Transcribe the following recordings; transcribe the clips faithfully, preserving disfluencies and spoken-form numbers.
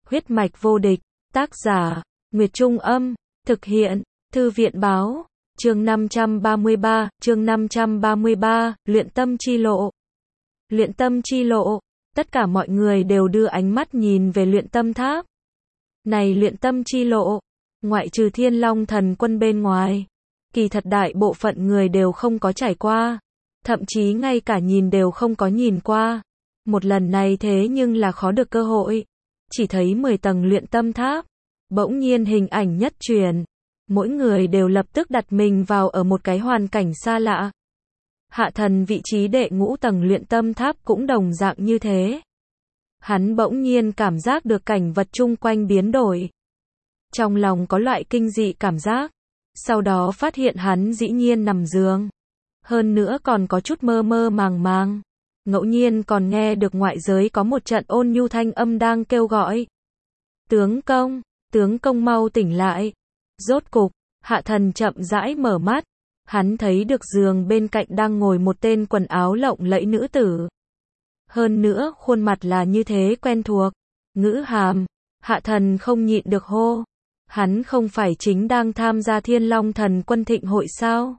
Huyết mạch vô địch, tác giả, Nguyệt Trung Âm, thực hiện, Thư viện Báo, chương năm trăm ba mươi ba, chương năm trăm ba mươi ba, luyện tâm chi lộ. Luyện tâm chi lộ, tất cả mọi người đều đưa ánh mắt nhìn về luyện tâm tháp. Này luyện tâm chi lộ, ngoại trừ Thiên Long thần quân bên ngoài, kỳ thật đại bộ phận người đều không có trải qua, thậm chí ngay cả nhìn đều không có nhìn qua. Một lần này thế nhưng là khó được cơ hội. Chỉ thấy mười tầng luyện tâm tháp, bỗng nhiên hình ảnh nhất truyền, mỗi người đều lập tức đặt mình vào ở một cái hoàn cảnh xa lạ. Hạ Thần vị trí đệ ngũ tầng luyện tâm tháp cũng đồng dạng như thế. Hắn bỗng nhiên cảm giác được cảnh vật chung quanh biến đổi. Trong lòng có loại kinh dị cảm giác, sau đó phát hiện hắn dĩ nhiên nằm giường. Hơn nữa còn có chút mơ mơ màng màng. Ngẫu nhiên còn nghe được ngoại giới có một trận ôn nhu thanh âm đang kêu gọi. Tướng công, tướng công mau tỉnh lại. Rốt cục, Hạ Thần chậm rãi mở mắt. Hắn thấy được giường bên cạnh đang ngồi một tên quần áo lộng lẫy nữ tử. Hơn nữa khuôn mặt là như thế quen thuộc. Ngữ Hàm, Hạ Thần không nhịn được hô. Hắn không phải chính đang tham gia Thiên Long thần quân thịnh hội sao?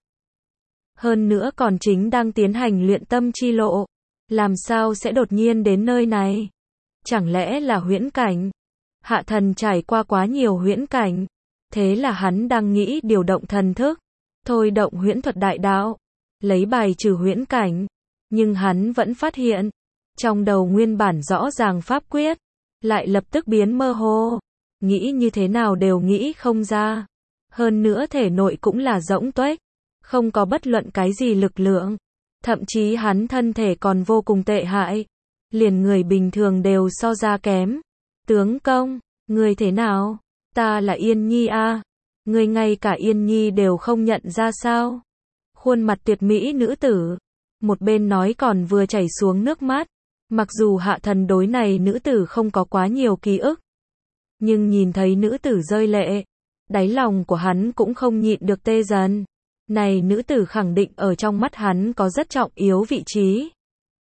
Hơn nữa còn chính đang tiến hành luyện tâm chi lộ. Làm sao sẽ đột nhiên đến nơi này? Chẳng lẽ là huyễn cảnh? Hạ Thần trải qua quá nhiều huyễn cảnh. Thế là hắn đang nghĩ điều động thần thức, thôi động huyễn thuật đại đạo, lấy bài trừ huyễn cảnh. Nhưng hắn vẫn phát hiện, trong đầu nguyên bản rõ ràng pháp quyết, lại lập tức biến mơ hồ. Nghĩ như thế nào đều nghĩ không ra. Hơn nữa thể nội cũng là rỗng tuếch, không có bất luận cái gì lực lượng. Thậm chí hắn thân thể còn vô cùng tệ hại, liền người bình thường đều so ra kém. Tướng công, người thế nào? Ta là Yên Nhi a. Người ngay cả Yên Nhi đều không nhận ra sao? Khuôn mặt tuyệt mỹ nữ tử, một bên nói còn vừa chảy xuống nước mắt. Mặc dù Hạ Thần đối này nữ tử không có quá nhiều ký ức, nhưng nhìn thấy nữ tử rơi lệ, đáy lòng của hắn cũng không nhịn được tê dần. Này nữ tử khẳng định ở trong mắt hắn có rất trọng yếu vị trí.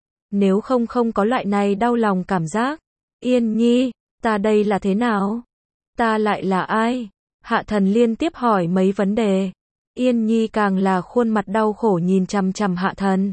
Nếu không không có loại này đau lòng cảm giác. Yên Nhi, ta đây là thế nào? Ta lại là ai? Hạ Thần liên tiếp hỏi mấy vấn đề. Yên Nhi càng là khuôn mặt đau khổ nhìn chằm chằm Hạ Thần.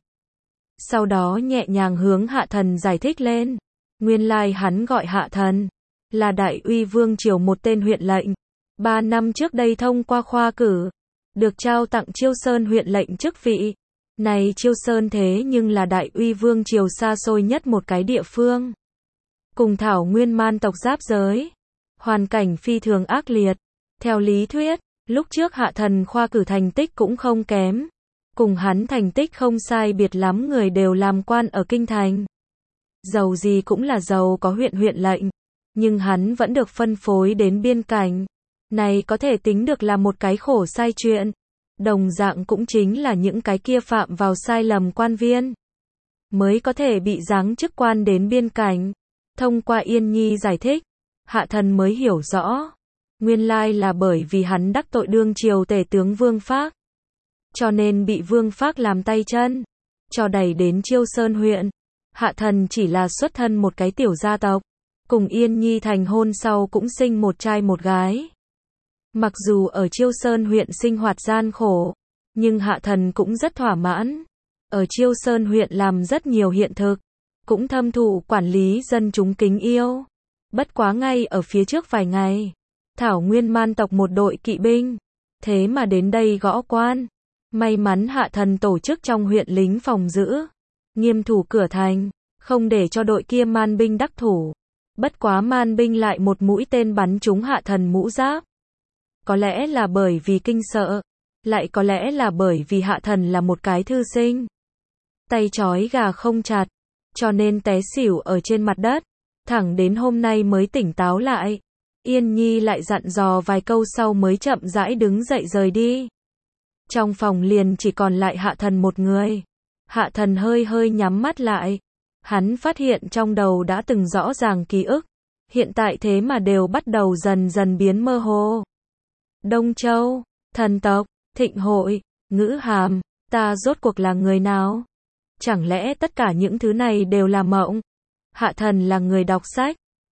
Sau đó nhẹ nhàng hướng Hạ Thần giải thích lên. Nguyên lai hắn gọi Hạ Thần là Đại Uy Vương Triều một tên huyện lệnh. Ba năm trước đây thông qua khoa cử, được trao tặng Chiêu Sơn huyện lệnh chức vị. Này Chiêu Sơn thế nhưng là Đại Uy Vương Triều xa xôi nhất một cái địa phương. Cùng Thảo Nguyên man tộc giáp giới. Hoàn cảnh phi thường ác liệt. Theo lý thuyết, lúc trước Hạ Thần khoa cử thành tích cũng không kém. Cùng hắn thành tích không sai biệt lắm người đều làm quan ở kinh thành. Giàu gì cũng là giàu có huyện huyện lệnh. Nhưng hắn vẫn được phân phối đến biên cảnh. Này có thể tính được là một cái khổ sai chuyện. Đồng dạng cũng chính là những cái kia phạm vào sai lầm quan viên, mới có thể bị giáng chức quan đến biên cảnh. Thông qua Yên Nhi giải thích, Hạ Thần mới hiểu rõ. Nguyên lai là bởi vì hắn đắc tội đương triều tể tướng Vương Phác. Cho nên bị Vương Phác làm tay chân, cho đẩy đến Chiêu Sơn huyện. Hạ Thần chỉ là xuất thân một cái tiểu gia tộc. Cùng Yên Nhi thành hôn sau cũng sinh một trai một gái. Mặc dù ở Chiêu Sơn huyện sinh hoạt gian khổ, nhưng Hạ Thần cũng rất thỏa mãn. Ở Chiêu Sơn huyện làm rất nhiều hiện thực, cũng thâm thụ quản lý dân chúng kính yêu. Bất quá ngay ở phía trước vài ngày, Thảo Nguyên man tộc một đội kỵ binh, thế mà đến đây gõ quan. May mắn Hạ Thần tổ chức trong huyện lính phòng giữ, nghiêm thủ cửa thành, không để cho đội kia man binh đắc thủ. Bất quá man binh lại một mũi tên bắn trúng Hạ Thần mũ giáp. Có lẽ là bởi vì kinh sợ, lại có lẽ là bởi vì Hạ Thần là một cái thư sinh. Tay trói gà không chặt, cho nên té xỉu ở trên mặt đất, thẳng đến hôm nay mới tỉnh táo lại. Yên Nhi lại dặn dò vài câu sau mới chậm rãi đứng dậy rời đi. Trong phòng liền chỉ còn lại Hạ Thần một người. Hạ Thần hơi hơi nhắm mắt lại. Hắn phát hiện trong đầu đã từng rõ ràng ký ức, hiện tại thế mà đều bắt đầu dần dần biến mơ hồ. Đông Châu, thần tộc, thịnh hội, Ngữ Hàm, ta rốt cuộc là người nào? Chẳng lẽ tất cả những thứ này đều là mộng? Hạ Thần là người đọc sách,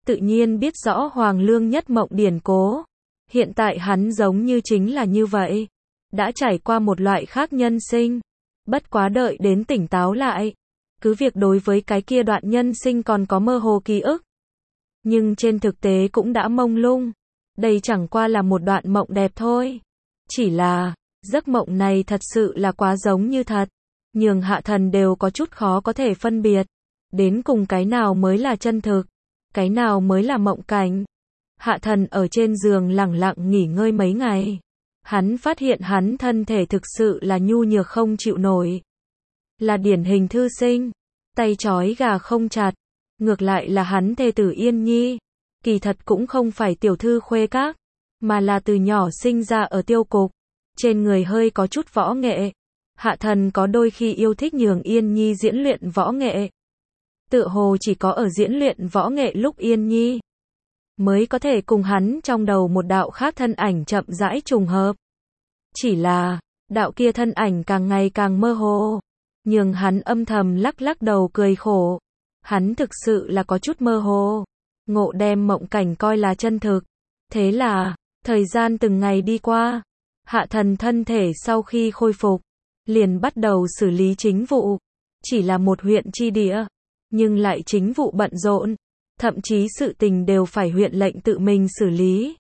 tự nhiên biết rõ Hoàng Lương nhất mộng điển cố. Hiện tại hắn giống như chính là như vậy. Đã trải qua một loại khác nhân sinh. Bất quá đợi đến tỉnh táo lại. Cứ việc đối với cái kia đoạn nhân sinh còn có mơ hồ ký ức. Nhưng trên thực tế cũng đã mông lung. Đây chẳng qua là một đoạn mộng đẹp thôi. Chỉ là, giấc mộng này thật sự là quá giống như thật. Nhường Hạ Thần đều có chút khó có thể phân biệt. Đến cùng cái nào mới là chân thực. Cái nào mới là mộng cảnh. Hạ Thần ở trên giường lẳng lặng nghỉ ngơi mấy ngày. Hắn phát hiện hắn thân thể thực sự là nhu nhược không chịu nổi. Là điển hình thư sinh. Tay trói gà không chặt. Ngược lại là hắn thê tử Yên Nhi. Kỳ thật cũng không phải tiểu thư khuê các. Mà là từ nhỏ sinh ra ở tiêu cục. Trên người hơi có chút võ nghệ. Hạ Thần có đôi khi yêu thích nhường Yên Nhi diễn luyện võ nghệ. Tựa hồ chỉ có ở diễn luyện võ nghệ lúc Yên Nhi mới có thể cùng hắn trong đầu một đạo khác thân ảnh chậm rãi trùng hợp. Chỉ là, đạo kia thân ảnh càng ngày càng mơ hồ. Nhưng hắn âm thầm lắc lắc đầu cười khổ. Hắn thực sự là có chút mơ hồ. Ngộ đem mộng cảnh coi là chân thực. Thế là, thời gian từng ngày đi qua. Hạ Thần thân thể sau khi khôi phục, liền bắt đầu xử lý chính vụ. Chỉ là một huyện chi địa, nhưng lại chính vụ bận rộn. Thậm chí sự tình đều phải huyện lệnh tự mình xử lý.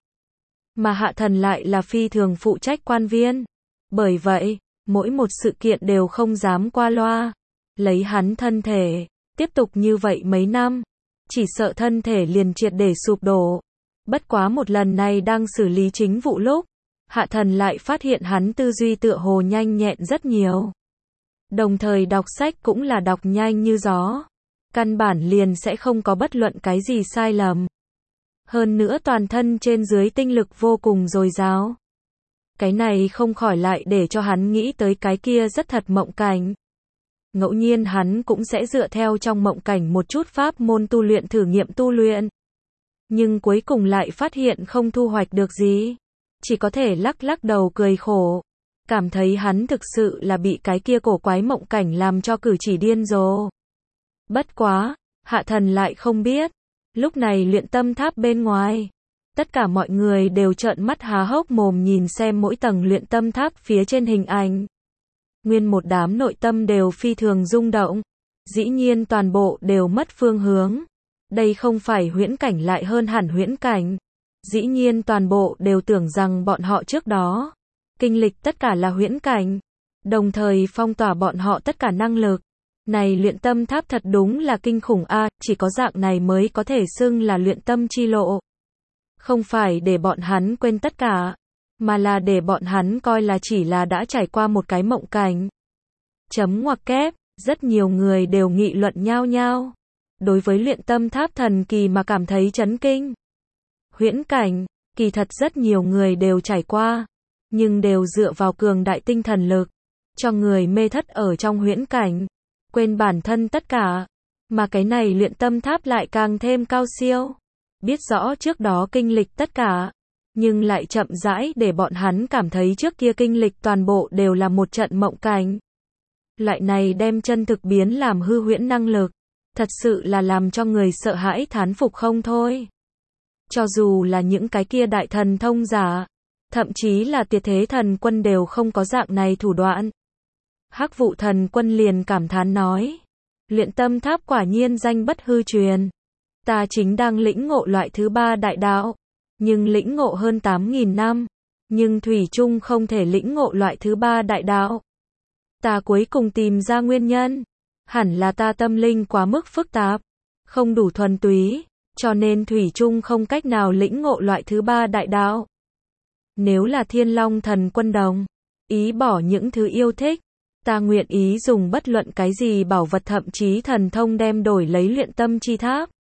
Mà Hạ Thần lại là phi thường phụ trách quan viên. Bởi vậy, mỗi một sự kiện đều không dám qua loa. Lấy hắn thân thể, tiếp tục như vậy mấy năm, chỉ sợ thân thể liền triệt để sụp đổ. Bất quá một lần này đang xử lý chính vụ lúc, Hạ Thần lại phát hiện hắn tư duy tựa hồ nhanh nhẹn rất nhiều. Đồng thời đọc sách cũng là đọc nhanh như gió. Căn bản liền sẽ không có bất luận cái gì sai lầm. Hơn nữa toàn thân trên dưới tinh lực vô cùng dồi dào. Cái này không khỏi lại để cho hắn nghĩ tới cái kia rất thật mộng cảnh. Ngẫu nhiên hắn cũng sẽ dựa theo trong mộng cảnh một chút pháp môn tu luyện thử nghiệm tu luyện. Nhưng cuối cùng lại phát hiện không thu hoạch được gì. Chỉ có thể lắc lắc đầu cười khổ. Cảm thấy hắn thực sự là bị cái kia cổ quái mộng cảnh làm cho cử chỉ điên rồ. Bất quá, Hạ Thần lại không biết. Lúc này luyện tâm tháp bên ngoài. Tất cả mọi người đều trợn mắt há hốc mồm nhìn xem mỗi tầng luyện tâm tháp phía trên hình ảnh. Nguyên một đám nội tâm đều phi thường rung động. Dĩ nhiên toàn bộ đều mất phương hướng. Đây không phải huyễn cảnh lại hơn hẳn huyễn cảnh. Dĩ nhiên toàn bộ đều tưởng rằng bọn họ trước đó kinh lịch tất cả là huyễn cảnh. Đồng thời phong tỏa bọn họ tất cả năng lực. Này luyện tâm tháp thật đúng là kinh khủng a, à, chỉ có dạng này mới có thể xưng là luyện tâm chi lộ. Không phải để bọn hắn quên tất cả, mà là để bọn hắn coi là chỉ là đã trải qua một cái mộng cảnh. Chấm ngoặc kép, rất nhiều người đều nghị luận nhao nhao. Đối với luyện tâm tháp thần kỳ mà cảm thấy chấn kinh. Huyễn cảnh, kỳ thật rất nhiều người đều trải qua, nhưng đều dựa vào cường đại tinh thần lực, cho người mê thất ở trong huyễn cảnh. Quên bản thân tất cả, mà cái này luyện tâm tháp lại càng thêm cao siêu. Biết rõ trước đó kinh lịch tất cả, nhưng lại chậm rãi để bọn hắn cảm thấy trước kia kinh lịch toàn bộ đều là một trận mộng cảnh. Loại này đem chân thực biến làm hư huyễn năng lực, thật sự là làm cho người sợ hãi thán phục không thôi. Cho dù là những cái kia đại thần thông giả, thậm chí là Tiệt Thế Thần Quân đều không có dạng này thủ đoạn. Hắc Vụ Thần Quân liền cảm thán nói, luyện tâm tháp quả nhiên danh bất hư truyền. Ta chính đang lĩnh ngộ loại thứ ba đại đạo, nhưng lĩnh ngộ hơn tám nghìn năm, nhưng thủy chung không thể lĩnh ngộ loại thứ ba đại đạo. Ta cuối cùng tìm ra nguyên nhân, hẳn là ta tâm linh quá mức phức tạp, không đủ thuần túy, cho nên thủy chung không cách nào lĩnh ngộ loại thứ ba đại đạo. Nếu là Thiên Long Thần Quân đồng ý bỏ những thứ yêu thích, ta nguyện ý dùng bất luận cái gì bảo vật thậm chí thần thông đem đổi lấy luyện tâm chi tháp.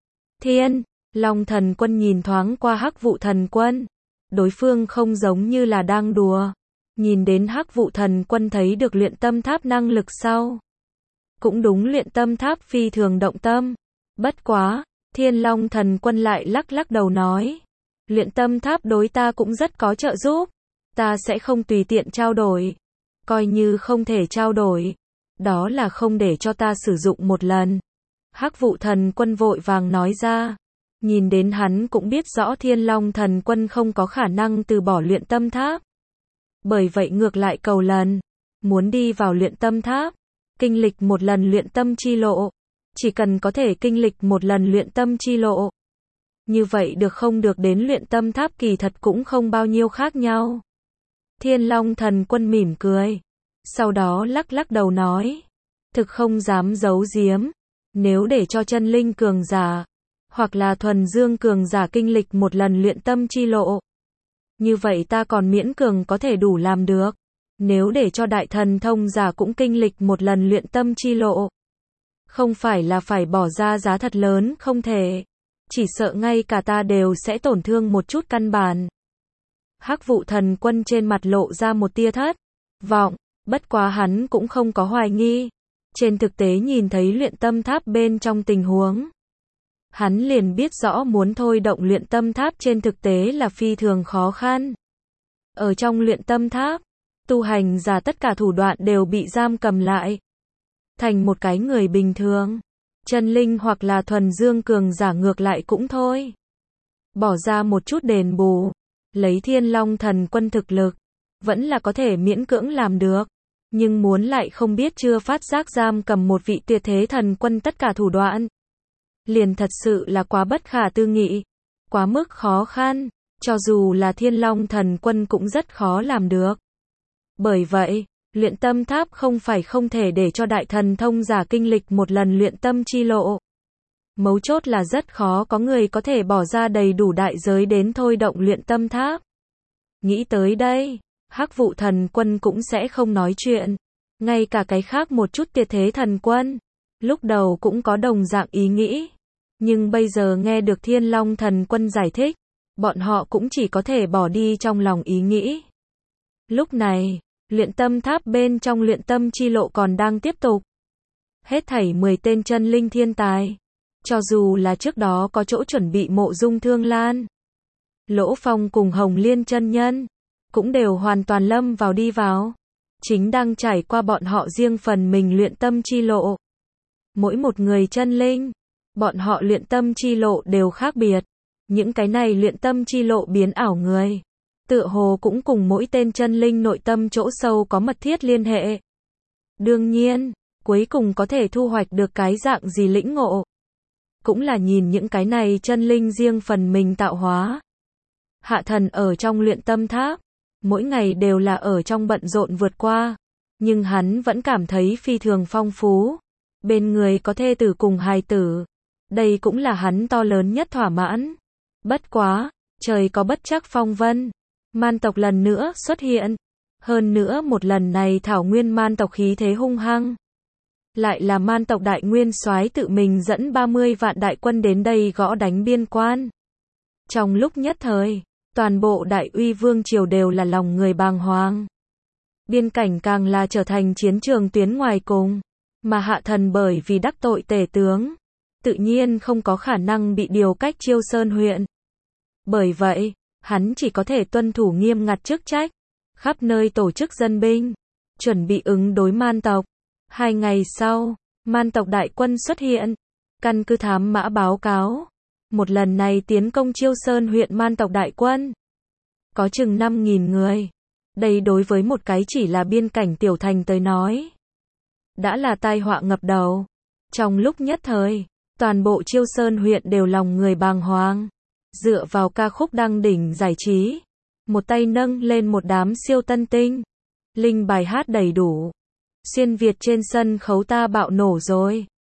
Thiên Long Thần Quân nhìn thoáng qua Hắc Vụ Thần Quân. Đối phương không giống như là đang đùa. Nhìn đến Hắc Vụ Thần Quân thấy được luyện tâm tháp năng lực sau. Cũng đúng luyện tâm tháp phi thường động tâm. Bất quá, Thiên Long Thần Quân lại lắc lắc đầu nói. Luyện tâm tháp đối ta cũng rất có trợ giúp. Ta sẽ không tùy tiện trao đổi. Coi như không thể trao đổi. Đó là không để cho ta sử dụng một lần. Hắc Vụ Thần Quân vội vàng nói ra. Nhìn đến hắn cũng biết rõ Thiên Long Thần Quân không có khả năng từ bỏ luyện tâm tháp. Bởi vậy ngược lại cầu lần, muốn đi vào luyện tâm tháp, kinh lịch một lần luyện tâm chi lộ. Chỉ cần có thể kinh lịch một lần luyện tâm chi lộ. Như vậy được không được đến luyện tâm tháp kỳ thật cũng không bao nhiêu khác nhau. Thiên Long Thần Quân mỉm cười. Sau đó lắc lắc đầu nói. Thực không dám giấu giếm. Nếu để cho chân linh cường giả, hoặc là thuần dương cường giả kinh lịch một lần luyện tâm chi lộ. Như vậy ta còn miễn cường có thể đủ làm được. Nếu để cho đại thần thông giả cũng kinh lịch một lần luyện tâm chi lộ. Không phải là phải bỏ ra giá thật lớn không thể. Chỉ sợ ngay cả ta đều sẽ tổn thương một chút căn bản. Hắc Vụ Thần Quân trên mặt lộ ra một tia thất vọng, bất quá hắn cũng không có hoài nghi. Trên thực tế nhìn thấy luyện tâm tháp bên trong tình huống. Hắn liền biết rõ muốn thôi động luyện tâm tháp trên thực tế là phi thường khó khăn. Ở trong luyện tâm tháp, tu hành giả tất cả thủ đoạn đều bị giam cầm lại. Thành một cái người bình thường. Chân linh hoặc là thuần dương cường giả ngược lại cũng thôi. Bỏ ra một chút đền bù. Lấy Thiên Long Thần Quân thực lực. Vẫn là có thể miễn cưỡng làm được. Nhưng muốn lại không biết chưa phát giác giam cầm một vị tuyệt thế thần quân tất cả thủ đoạn. Liền thật sự là quá bất khả tư nghị. Quá mức khó khăn. Cho dù là Thiên Long Thần Quân cũng rất khó làm được. Bởi vậy, luyện tâm tháp không phải không thể để cho đại thần thông giả kinh lịch một lần luyện tâm chi lộ. Mấu chốt là rất khó có người có thể bỏ ra đầy đủ đại giới đến thôi động luyện tâm tháp. Nghĩ tới đây, Hắc Vụ Thần Quân cũng sẽ không nói chuyện. Ngay cả cái khác một chút tuyệt thế thần quân, lúc đầu cũng có đồng dạng ý nghĩ. Nhưng bây giờ nghe được Thiên Long Thần Quân giải thích, bọn họ cũng chỉ có thể bỏ đi trong lòng ý nghĩ. Lúc này, luyện tâm tháp bên trong luyện tâm chi lộ còn đang tiếp tục. Hết thảy mười tên chân linh thiên tài. Cho dù là trước đó có chỗ chuẩn bị Mộ Dung Thương Lan, Lỗ Phong cùng Hồng Liên chân nhân, cũng đều hoàn toàn lâm vào đi vào. Chính đang trải qua bọn họ riêng phần mình luyện tâm chi lộ. Mỗi một người chân linh, bọn họ luyện tâm chi lộ đều khác biệt. Những cái này luyện tâm chi lộ biến ảo người. Tựa hồ cũng cùng mỗi tên chân linh nội tâm chỗ sâu có mật thiết liên hệ. Đương nhiên, cuối cùng có thể thu hoạch được cái dạng gì lĩnh ngộ. Cũng là nhìn những cái này chân linh riêng phần mình tạo hóa. Hạ Thần ở trong luyện tâm tháp, mỗi ngày đều là ở trong bận rộn vượt qua. Nhưng hắn vẫn cảm thấy phi thường phong phú. Bên người có thê tử cùng hài tử. Đây cũng là hắn to lớn nhất thỏa mãn. Bất quá, trời có bất trắc phong vân. Man tộc lần nữa xuất hiện. Hơn nữa một lần này thảo nguyên man tộc khí thế hung hăng. Lại là man tộc đại nguyên soái tự mình dẫn ba mươi vạn đại quân đến đây gõ đánh biên quan. Trong lúc nhất thời, toàn bộ đại uy vương triều đều là lòng người bàng hoàng. Biên cảnh càng là trở thành chiến trường tuyến ngoài cùng. Mà Hạ Thần bởi vì đắc tội tể tướng, tự nhiên không có khả năng bị điều cách Chiêu Sơn huyện. Bởi vậy, hắn chỉ có thể tuân thủ nghiêm ngặt chức trách, khắp nơi tổ chức dân binh, chuẩn bị ứng đối man tộc. Hai ngày sau, man tộc đại quân xuất hiện, căn cứ thám mã báo cáo. Một lần này tiến công Chiêu Sơn huyện man tộc đại quân. Có chừng năm nghìn người. Đây đối với một cái chỉ là biên cảnh tiểu thành tới nói. Đã là tai họa ngập đầu. Trong lúc nhất thời, toàn bộ Chiêu Sơn huyện đều lòng người bàng hoàng. Dựa vào ca khúc đăng đỉnh giải trí. Một tay nâng lên một đám siêu tân tinh. Linh bài hát đầy đủ. Xuyên Việt trên sân khấu ta bạo nổ rồi.